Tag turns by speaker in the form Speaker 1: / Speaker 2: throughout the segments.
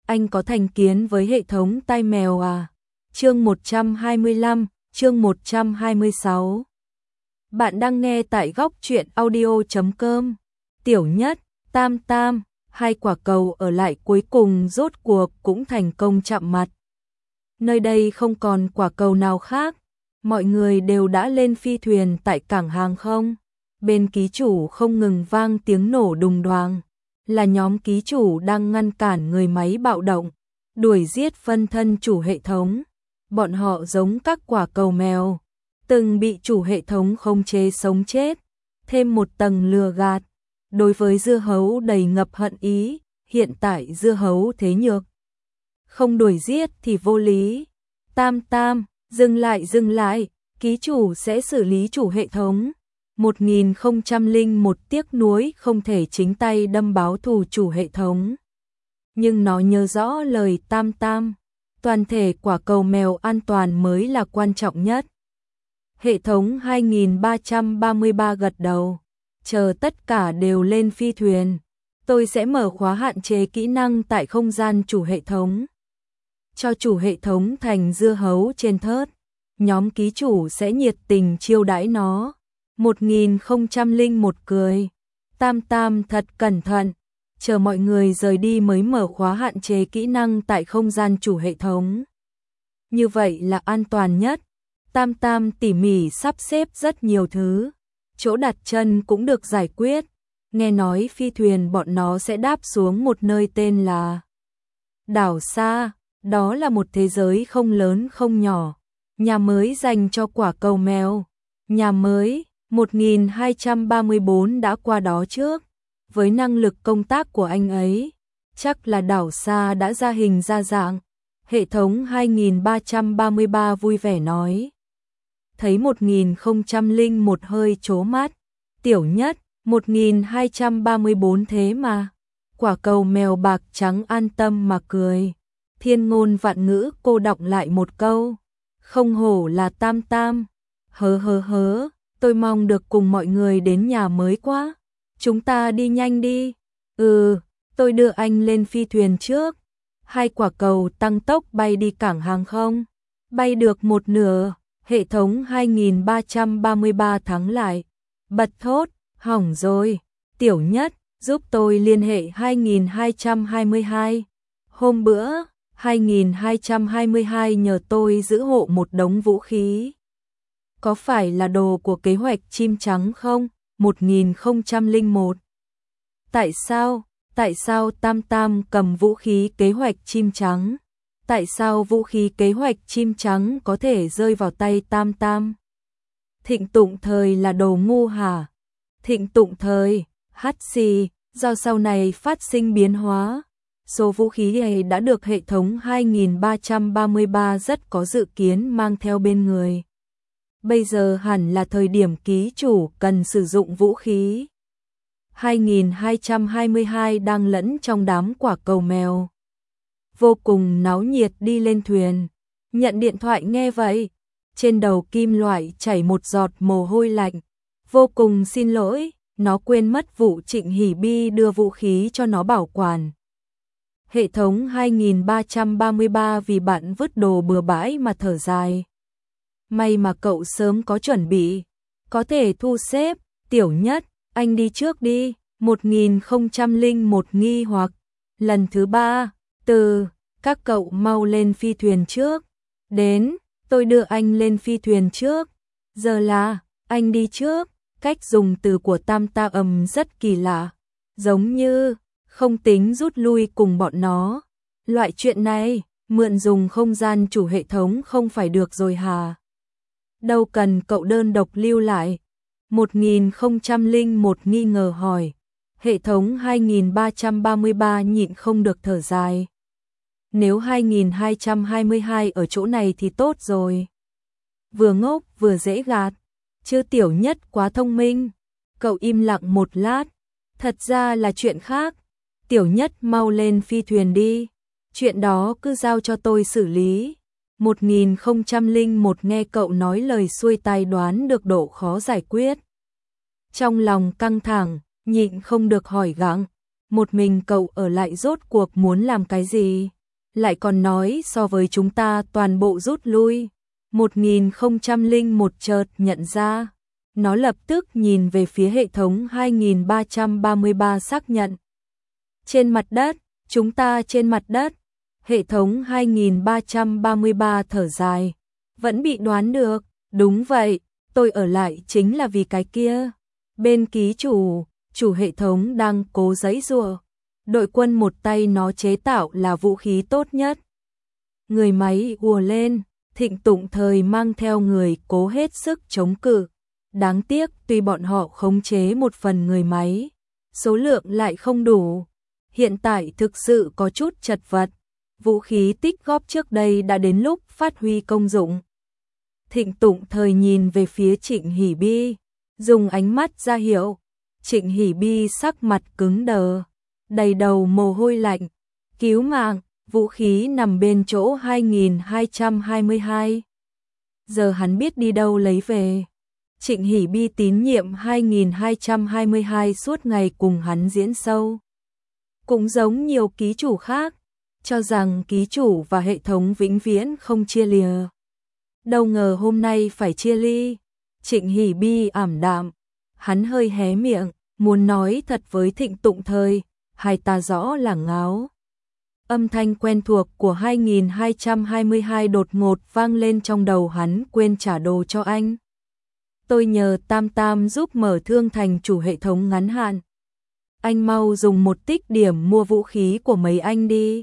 Speaker 1: anh có thành kiến với hệ thống tai mèo à? Chương 125, chương 126. Bạn đang nghe tại góc truyện audio.com. Tiểu Nhất, Tam Tam, hai quả cầu ở lại cuối cùng rốt cuộc cũng thành công chạm mặt. Nơi đây không còn quả cầu nào khác, mọi người đều đã lên phi thuyền tại cảng hàng không. Bên ký chủ không ngừng vang tiếng nổ đùng đoàng, là nhóm ký chủ đang ngăn cản người máy bạo động, đuổi giết phân thân chủ hệ thống. Bọn họ giống các quả cầu mèo, từng bị chủ hệ thống khống chế sống chết, thêm một tầng lừa gạt. Đối với dưa hấu đầy ngập hận ý, hiện tại dưa hấu thế nhược, không đuổi giết thì vô lý. Tam Tam, dừng lại, ký chủ sẽ xử lý chủ hệ thống. 1001 tiếc nuối không thể chính tay đâm báo thù chủ hệ thống. Nhưng nó nhớ rõ lời Tam Tam, toàn thể quả cầu mèo an toàn mới là quan trọng nhất. Hệ thống 2333 gật đầu, chờ tất cả đều lên phi thuyền, tôi sẽ mở khóa hạn chế kỹ năng tại không gian chủ hệ thống. Cho chủ hệ thống thành dưa hấu trên thớt, nhóm ký chủ sẽ nhiệt tình chiêu đãi nó. 1001 cười, Tam Tam thật cẩn thận, chờ mọi người rời đi mới mở khóa hạn chế kỹ năng tại không gian chủ hệ thống. Như vậy là an toàn nhất. Tam Tam tỉ mỉ sắp xếp rất nhiều thứ, chỗ đặt chân cũng được giải quyết. Nghe nói phi thuyền bọn nó sẽ đáp xuống một nơi tên là Đảo Xa, đó là một thế giới không lớn không nhỏ, nhà mới dành cho quả cầu mèo. Nhà mới 1234 đã qua đó trước, với năng lực công tác của anh ấy, chắc là Đảo Xa đã ra hình ra dạng. Hệ thống 2333 vui vẻ nói. Thấy 1001 hơi trố mắt, Tiểu Nhất, 1234 thế mà. Quả cầu mèo bạc trắng an tâm mà cười. Thiên ngôn vạn ngữ cô đọc lại một câu. Không hổ là Tam Tam. Hớ, tôi mong được cùng mọi người đến nhà mới quá. Chúng ta đi nhanh đi. Tôi đưa anh lên phi thuyền trước. Hai quả cầu tăng tốc bay đi cảng hàng không. Bay được một nửa, hệ thống 2333 thắng lại. Bật thốt, hỏng rồi. Tiểu Nhất, giúp tôi liên hệ 2222. Hôm bữa, 2222 nhờ tôi giữ hộ một đống vũ khí. Có phải là đồ của kế hoạch chim trắng không? 1001. Tại sao Tam Tam cầm vũ khí kế hoạch chim trắng? Tại sao vũ khí kế hoạch chim trắng có thể rơi vào tay Tam Tam? Thịnh Tụng Thời là đồ ngu hả? Thịnh Tụng Thời, hắt xì, do sau này phát sinh biến hóa. Số vũ khí này đã được hệ thống 2333 rất có dự kiến mang theo bên người. Bây giờ hẳn là thời điểm ký chủ cần sử dụng vũ khí. 2222 đang lẫn trong đám quả cầu mèo, vô cùng náo nhiệt đi lên thuyền. Nhận điện thoại nghe vậy, trên đầu kim loại chảy một giọt mồ hôi lạnh. Vô cùng xin lỗi, nó quên mất vụ Trịnh Hỷ Bi đưa vũ khí cho nó bảo quản. Hệ thống 2333 vì bạn vứt đồ bừa bãi mà thở dài. May mà cậu sớm có chuẩn bị, có thể thu xếp. Tiểu Nhất, anh đi trước đi. 1001 nghi hoặc. Lần thứ 3, các cậu mau lên phi thuyền trước. Đến, tôi đưa anh lên phi thuyền trước. Giờ là, anh đi trước. Cách dùng từ của Tam Tam rất kỳ lạ, giống như không tính rút lui cùng bọn nó. Loại chuyện này, mượn dùng không gian chủ hệ thống không phải được rồi hả? Đâu cần cậu đơn độc lưu lại. 1001 nghi ngờ hỏi. Hệ thống 2333 nhịn không được thở dài. Nếu 2222 ở chỗ này thì tốt rồi. Vừa ngốc vừa dễ gạt. Chứ Tiểu Nhất quá thông minh. Cậu im lặng một lát. Thật ra là chuyện khác. Tiểu Nhất mau lên phi thuyền đi. Chuyện đó cứ giao cho tôi xử lý. 1001 nghe cậu nói lời xuôi tai đoán được độ khó giải quyết. Trong lòng căng thẳng, nhịn không được hỏi gặng. Một mình cậu ở lại rốt cuộc muốn làm cái gì? lại còn nói so với chúng ta toàn bộ rút lui. 1001 chợt nhận ra, nó lập tức nhìn về phía hệ thống 2333 xác nhận. Trên mặt đất, chúng ta trên mặt đất. Hệ thống 2333 thở dài, vẫn bị đoán được, đúng vậy, tôi ở lại chính là vì cái kia. Bên ký chủ hệ thống đang cố giãy giụa. Đội quân một tay nó chế tạo là vũ khí tốt nhất. Người máy ùa lên, Thịnh Tụng Thời mang theo người cố hết sức chống cự. Đáng tiếc tuy bọn họ khống chế một phần người máy, số lượng lại không đủ. Hiện tại thực sự có chút chật vật. Vũ khí tích góp trước đây đã đến lúc phát huy công dụng. Thịnh Tụng Thời nhìn về phía Trịnh Hỷ Bi, dùng ánh mắt ra hiệu. Trịnh Hỷ Bi sắc mặt cứng đờ, đầy đầu mồ hôi lạnh. Cứu mạng, vũ khí nằm bên chỗ 2222. Giờ hắn biết đi đâu lấy về. Trịnh Hỷ Bi tín nhiệm 2222 suốt ngày cùng hắn diễn show. Cũng giống nhiều ký chủ khác, cho rằng ký chủ và hệ thống vĩnh viễn không chia lìa. Đâu ngờ hôm nay phải chia ly. Trịnh Hỷ Bi ảm đạm, hắn hơi hé miệng, muốn nói thật với Thịnh Tụng Thời, hai ta rõ là ngáo. Âm thanh quen thuộc của 2222 đột ngột vang lên trong đầu hắn, quên trả đồ cho anh. Tôi nhờ Tam Tam giúp mở thương thành chủ hệ thống ngắn hạn. Anh mau dùng 1 tích điểm mua vũ khí của mấy anh đi.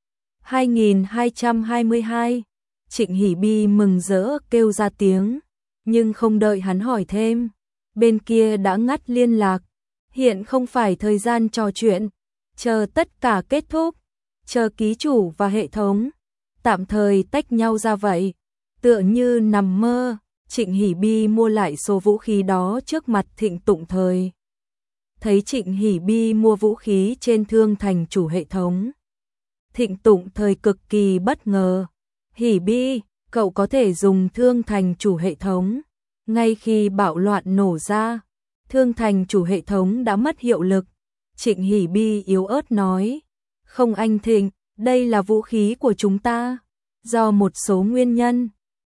Speaker 1: 2222, Trịnh Hỷ Bi mừng rỡ kêu ra tiếng, nhưng không đợi hắn hỏi thêm. Bên kia đã ngắt liên lạc, hiện không phải thời gian trò chuyện, chờ tất cả kết thúc, chờ ký chủ và hệ thống tạm thời tách nhau ra vậy. Tựa như nằm mơ, Trịnh Hỷ Bi mua lại số vũ khí đó trước mặt Thịnh Tụng Thời. Thấy Trịnh Hỷ Bi mua vũ khí trên thương thành chủ hệ thống, Thịnh Tụng Thời cực kỳ bất ngờ. Hỷ Bi, cậu có thể dùng thương thành chủ hệ thống. Ngay khi bạo loạn nổ ra, thương thành chủ hệ thống đã mất hiệu lực. Trịnh Hỷ Bi yếu ớt nói, không anh Thịnh, đây là vũ khí của chúng ta. Do một số nguyên nhân,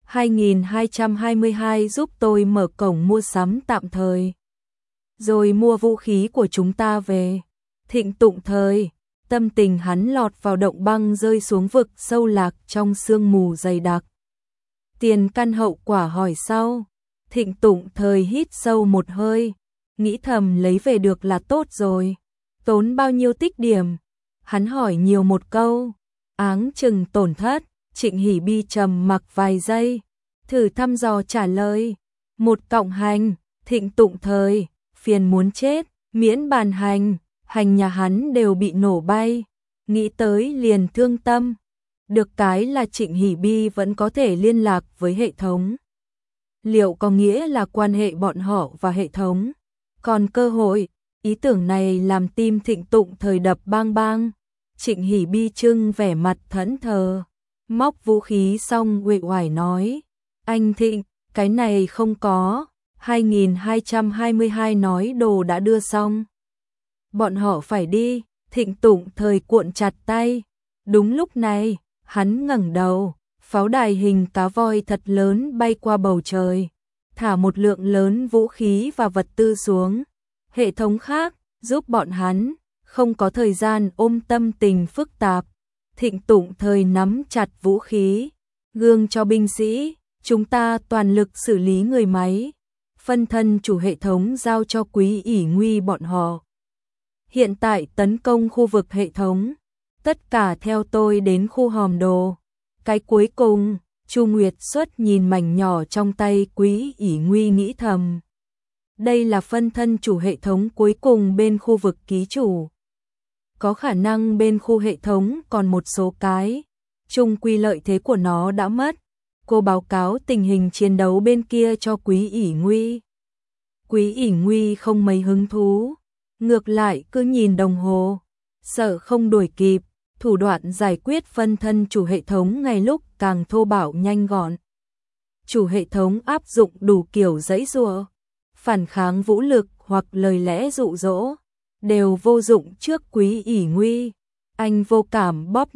Speaker 1: 2222 giúp tôi mở cổng mua sắm tạm thời, rồi mua vũ khí của chúng ta về. Thịnh Tụng Thời, tâm tình hắn lọt vào động băng, rơi xuống vực sâu lạc trong sương mù dày đặc. Tiền căn hậu quả hỏi sau. Thịnh Tụng Thời hít sâu một hơi, nghĩ thầm lấy về được là tốt rồi. Tốn bao nhiêu tích điểm? Hắn hỏi nhiều một câu, áng chừng tổn thất. Trịnh Hỷ Bi trầm mặc vài giây, thử thăm dò trả lời. 1 cộng hành. Thịnh Tụng Thời, phiền muốn chết, miễn bàn hành nhà hắn đều bị nổ bay. Nghĩ tới liền thương tâm. Được cái là Trịnh Hỷ Bi vẫn có thể liên lạc với hệ thống. Liệu có nghĩa là quan hệ bọn họ và hệ thống còn cơ hội? Ý tưởng này làm tim Thịnh Tụng Thời đập bang bang. Trịnh Hỷ Bi trưng vẻ mặt thẫn thờ, móc vũ khí xong uể oải nói, anh Thịnh, cái này không có. 2222 nói đồ đã đưa xong, bọn họ phải đi. Thịnh Tụng Thời cuộn chặt tay. Đúng lúc này, hắn ngẩng đầu, pháo đài hình cá voi thật lớn bay qua bầu trời, thả một lượng lớn vũ khí và vật tư xuống. Hệ thống khác giúp bọn hắn không có thời gian ôm tâm tình phức tạp. Thịnh Tụng Thời nắm chặt vũ khí, gương cho binh sĩ, chúng ta toàn lực xử lý người máy. Phân thân chủ hệ thống giao cho Quý ỷ Nguy bọn họ. Hiện tại tấn công khu vực hệ thống, tất cả theo tôi đến khu hòm đồ. Cái cuối cùng, Chu Nguyệt Xuất nhìn mảnh nhỏ trong tay Quý ỷ Nguy nghĩ thầm. Đây là phân thân chủ hệ thống cuối cùng bên khu vực ký chủ. Có khả năng bên khu hệ thống còn một số cái, chung quy lợi thế của nó đã mất. Cô báo cáo tình hình chiến đấu bên kia cho Quý ỷ Nguy. Quý ỷ Nguy không mấy hứng thú, ngược lại cứ nhìn đồng hồ, sợ không đuổi kịp. Thủ đoạn giải quyết phân thân chủ hệ thống ngày lúc càng thô bạo nhanh gọn. Chủ hệ thống áp dụng đủ kiểu giãy giụa, phản kháng vũ lực hoặc lời lẽ dụ dỗ, đều vô dụng trước Quý ỷ Nguy. Anh vô cảm bóp nát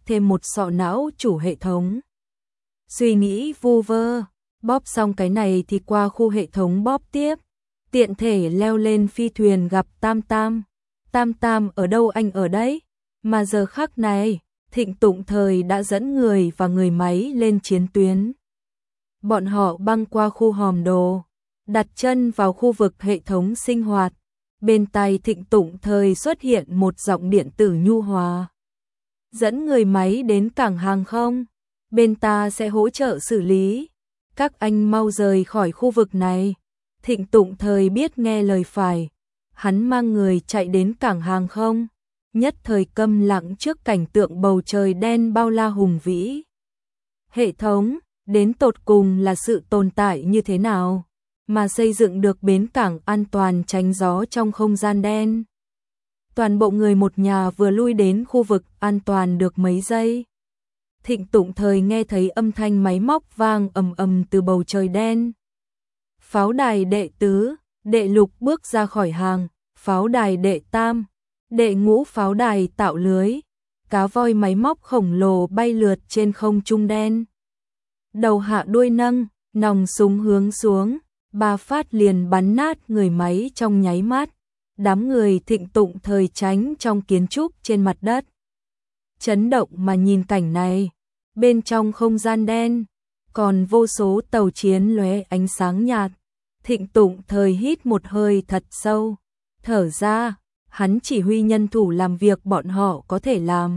Speaker 1: thêm một sọ não chủ hệ thống. Suy nghĩ vu vơ, bóp xong cái này thì qua khu hệ thống bóp tiếp. Tiện thể leo lên phi thuyền gặp Tam Tam. Tam Tam ở đâu, anh ở đấy. Mà giờ khắc này, Thịnh Tụng Thời đã dẫn người và người máy lên chiến tuyến. Bọn họ băng qua khu hòm đồ, đặt chân vào khu vực hệ thống sinh hoạt. Bên tai Thịnh Tụng Thời xuất hiện một giọng điện tử nhu hòa. Dẫn người máy đến cảng hàng không, bên ta sẽ hỗ trợ xử lý. Các anh mau rời khỏi khu vực này. Thịnh Tụng Thời biết nghe lời phải. Hắn mang người chạy đến cảng hàng không, nhất thời câm lặng trước cảnh tượng bầu trời đen bao la hùng vĩ. Hệ thống, đến tột cùng là sự tồn tại như thế nào mà xây dựng được bến cảng an toàn tránh gió trong không gian đen? Toàn bộ người một nhà vừa lui đến khu vực an toàn được mấy giây. Thịnh Tụng Thời nghe thấy âm thanh máy móc vang ầm ầm từ bầu trời đen. Pháo đài đệ tứ, đệ lục bước ra khỏi hàng, pháo đài đệ tam, đệ ngũ pháo đài tạo lưới. Cá voi máy móc khổng lồ bay lượt trên không trung đen. Đầu hạ đuôi nâng, nòng súng hướng xuống, 3 phát liền bắn nát người máy trong nháy mắt. Đám người Thịnh Tụng Thời tránh trong kiến trúc trên mặt đất. Chấn động mà nhìn cảnh này, bên trong không gian đen, còn vô số tàu chiến lóe ánh sáng nhạt. Thịnh Tụng Thời hít một hơi thật sâu, thở ra, hắn chỉ huy nhân thủ làm việc bọn họ có thể làm.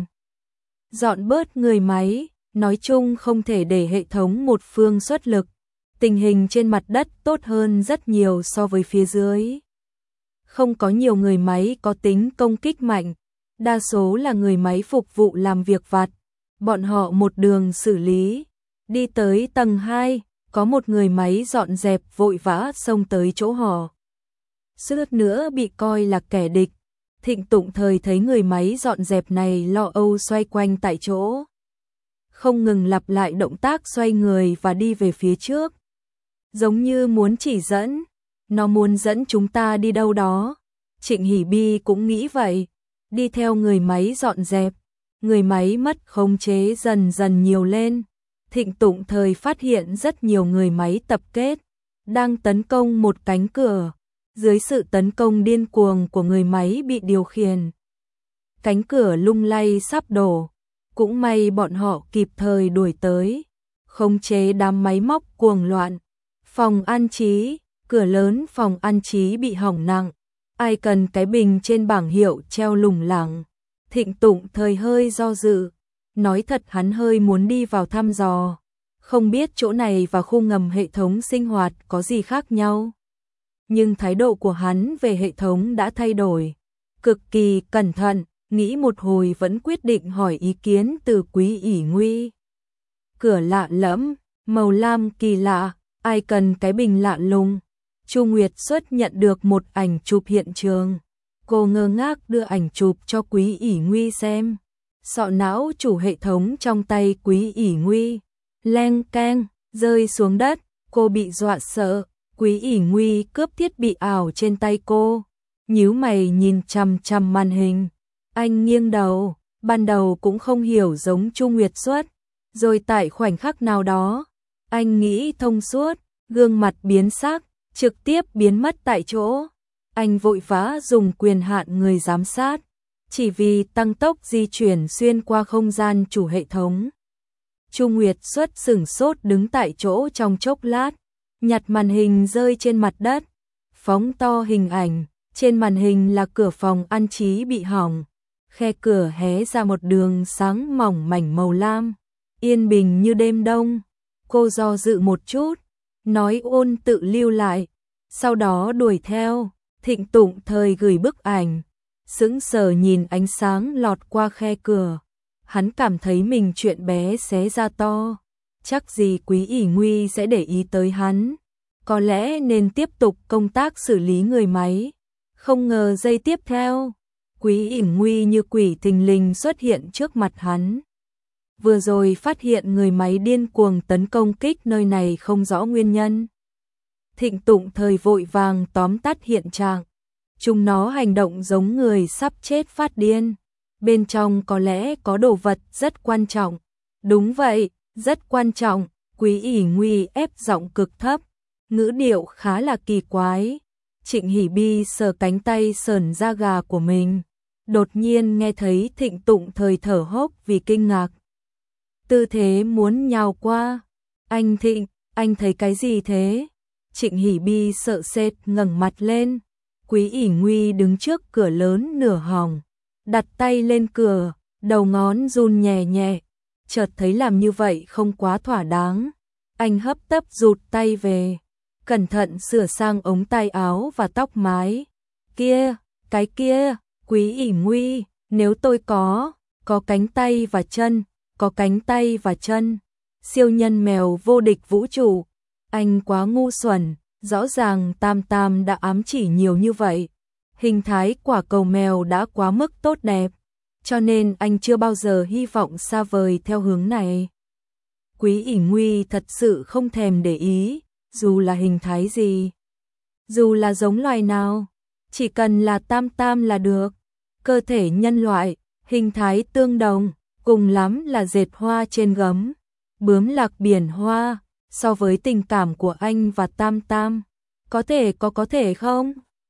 Speaker 1: Dọn bớt người máy, nói chung không thể để hệ thống một phương xuất lực. Tình hình trên mặt đất tốt hơn rất nhiều so với phía dưới. Không có nhiều người máy có tính công kích mạnh, đa số là người máy phục vụ làm việc vặt. Bọn họ một đường xử lý, đi tới tầng 2, có một người máy dọn dẹp vội vã xông tới chỗ họ. Suýt nữa bị coi là kẻ địch. Thịnh Tụng Thời thấy người máy dọn dẹp này lo âu xoay quanh tại chỗ, không ngừng lặp lại động tác xoay người và đi về phía trước. Giống như muốn chỉ dẫn, nó muốn dẫn chúng ta đi đâu đó. Trịnh Hỷ Bi cũng nghĩ vậy, đi theo người máy dọn dẹp. Người máy mất khống chế dần dần nhiều lên. Thịnh Tụng Thời phát hiện rất nhiều người máy tập kết, đang tấn công một cánh cửa. Dưới sự tấn công điên cuồng của người máy bị điều khiển, cánh cửa lung lay sắp đổ. Cũng may bọn họ kịp thời đuổi tới, khống chế đám máy móc cuồng loạn. Phòng an trí, cửa lớn phòng an trí bị hỏng nặng. Ai cần cái bình trên bảng hiệu treo lủng lẳng. Thịnh Tụng Thời hơi do dự. Nói thật hắn hơi muốn đi vào thăm dò. Không biết chỗ này và khu ngầm hệ thống sinh hoạt có gì khác nhau. Nhưng thái độ của hắn về hệ thống đã thay đổi. Cực kỳ cẩn thận, nghĩ một hồi vẫn quyết định hỏi ý kiến từ Quý ỷ Nguy. Cửa lạ lẫm, màu lam kỳ lạ, ai cần cái bình lạ lùng. Chu Nguyệt Xuất nhận được một ảnh chụp hiện trường. Cô ngơ ngác đưa ảnh chụp cho Quý ỷ Nguy xem. Sọ não chủ hệ thống trong tay Quý ỷ Nguy leng keng rơi xuống đất. Cô bị dọa sợ. Quý ỷ Nguy cướp thiết bị ảo trên tay cô, nhíu mày nhìn chằm chằm màn hình. Anh nghiêng đầu, ban đầu cũng không hiểu giống Chu Nguyệt Xuất, rồi tại khoảnh khắc nào đó, anh nghĩ thông suốt, gương mặt biến sắc, trực tiếp biến mất tại chỗ. Anh vội vã dùng quyền hạn người giám sát, chỉ vì tăng tốc di chuyển xuyên qua không gian chủ hệ thống. Chu Nguyệt Xuất sửng sốt đứng tại chỗ trong chốc lát, nhặt màn hình rơi trên mặt đất, phóng to hình ảnh, trên màn hình là cửa phòng an trí bị hỏng, khe cửa hé ra một đường sáng mỏng mảnh màu lam, yên bình như đêm đông. Cô do dự một chút, nói ôn tự lưu lại, sau đó đuổi theo. Thịnh Tụng Thời gửi bức ảnh, sững sờ nhìn ánh sáng lọt qua khe cửa, hắn cảm thấy mình chuyện bé xé ra to. Chắc gì Quý ỷ Nguy sẽ để ý tới hắn. Có lẽ nên tiếp tục công tác xử lý người máy. Không ngờ giây tiếp theo, Quý ỷ Nguy như quỷ thình lình xuất hiện trước mặt hắn. Vừa rồi phát hiện người máy điên cuồng tấn công kích nơi này không rõ nguyên nhân. Thịnh Tụng Thời vội vàng tóm tắt hiện trạng. Chúng nó hành động giống người sắp chết phát điên. bên trong có lẽ có đồ vật rất quan trọng. Đúng vậy, rất quan trọng. Quý ỉ Nguy ép giọng cực thấp, ngữ điệu khá là kỳ quái. Trịnh Hỷ Bi sờ cánh tay sởn da gà của mình, đột nhiên nghe thấy Thịnh Tụng Thời thở hốc vì kinh ngạc. Tư thế muốn nhào qua. Anh Thịnh, anh thấy cái gì thế? Trịnh Hỷ Bi sợ sệt ngẩng mặt lên. Quý ỉ Nguy đứng trước cửa lớn nửa hòng, đặt tay lên cửa, đầu ngón run nhẹ nhẹ. Chợt thấy làm như vậy không quá thỏa đáng. Anh hấp tấp rụt tay về, cẩn thận sửa sang ống tay áo và tóc mái. Kia, cái kia, Quý ỉ Nguy, nếu tôi có cánh tay và chân, có cánh tay và chân. Siêu nhân mèo vô địch vũ trụ. Anh quá ngu xuẩn, rõ ràng Tam Tam đã ám chỉ nhiều như vậy. Hình thái quả cầu mèo đã quá mức tốt đẹp, cho nên anh chưa bao giờ hy vọng xa vời theo hướng này. Quý ỉ Nguy thật sự không thèm để ý, dù là hình thái gì, dù là giống loài nào, chỉ cần là Tam Tam là được. Cơ thể nhân loại, hình thái tương đồng, cùng lắm là dệt hoa trên gấm, bướm lạc biển hoa. So với tình cảm của anh và Tam Tam, có thể không?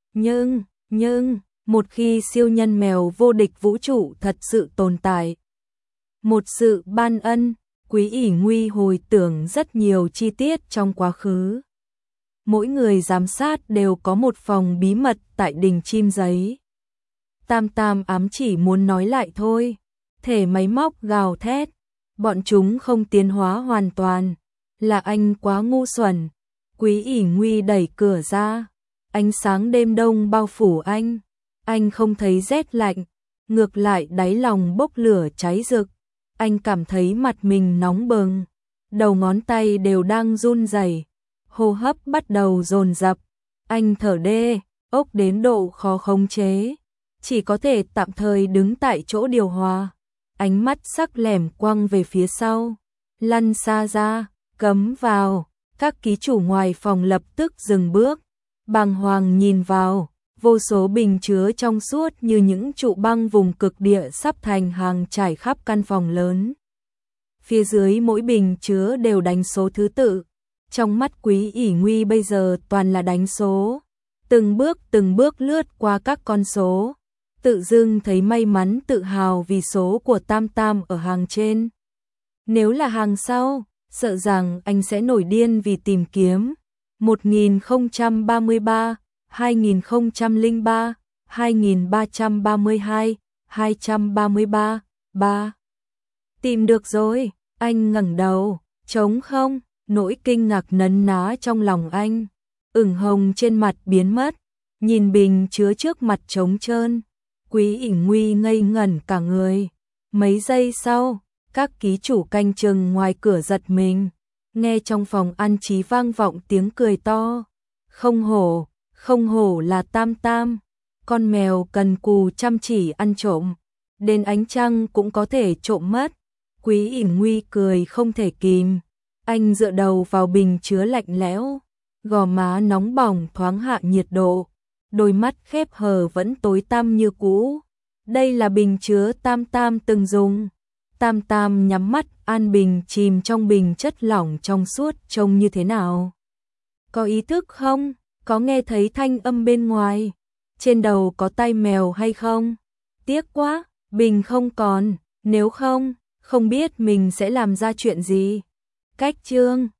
Speaker 1: Nhưng, một khi siêu nhân mèo vô địch vũ trụ thật sự tồn tại, một sự ban ân. Quý ỉ Nguy hồi tưởng rất nhiều chi tiết trong quá khứ. Mỗi người giám sát đều có một phòng bí mật tại đình chim giấy. Tam Tam ám chỉ muốn nói lại thôi. Thể máy móc gào thét, bọn chúng không tiến hóa hoàn toàn. Là anh quá ngu xuẩn. Quý ỉ Nguy đẩy cửa ra, ánh sáng đêm đông bao phủ anh. Anh không thấy rét lạnh, ngược lại đáy lòng bốc lửa cháy rực. Anh cảm thấy mặt mình nóng bừng, đầu ngón tay đều đang run rẩy, hô hấp bắt đầu dồn dập. Anh thở đê, ốc đến độ khó khống chế, chỉ có thể tạm thời đứng tại chỗ điều hòa. Ánh mắt sắc lẻm quăng về phía sau, lăn xa ra, cấm vào. Các ký chủ ngoài phòng lập tức dừng bước, bàng hoàng nhìn vào. Vô số bình chứa trong suốt như những trụ băng vùng cực địa sắp thành hàng trải khắp căn phòng lớn. Phía dưới mỗi bình chứa đều đánh số thứ tự. Trong mắt Quý ỉ Nguy bây giờ toàn là đánh số. Từng bước lướt qua các con số. Tự dưng thấy may mắn tự hào vì số của Tam Tam ở hàng trên. Nếu là hàng sau, sợ rằng anh sẽ nổi điên vì tìm kiếm. 1033, 2003, 2332, 233, 3. Tìm được rồi, anh ngẩng đầu, trống không, nỗi kinh ngạc nấn ná trong lòng anh, ửng hồng trên mặt biến mất, nhìn bình chứa trước mặt trống trơn. Quý ỉ Nguy ngây ngẩn cả người. Mấy giây sau, các ký chủ canh chừng ngoài cửa giật mình, nghe trong phòng ăn trí vang vọng tiếng cười to. Không hổ là Tam Tam, con mèo cần cù chăm chỉ ăn trộm, đến ánh trăng cũng có thể trộm mất. Quý ỉ Nguy cười không thể kìm, anh dựa đầu vào bình chứa lạnh lẽo, gò má nóng bỏng thoáng hạ nhiệt độ, đôi mắt khép hờ vẫn tối tăm như cũ. Đây là bình chứa Tam Tam từng dùng. Tam Tam nhắm mắt an bình chìm trong bình chất lỏng trong suốt. Trông như thế nào? Có ý thức không? Có nghe thấy thanh âm bên ngoài? Trên đầu có tai mèo hay không? Tiếc quá, bình không còn, nếu không biết mình sẽ làm ra chuyện gì. Cách chương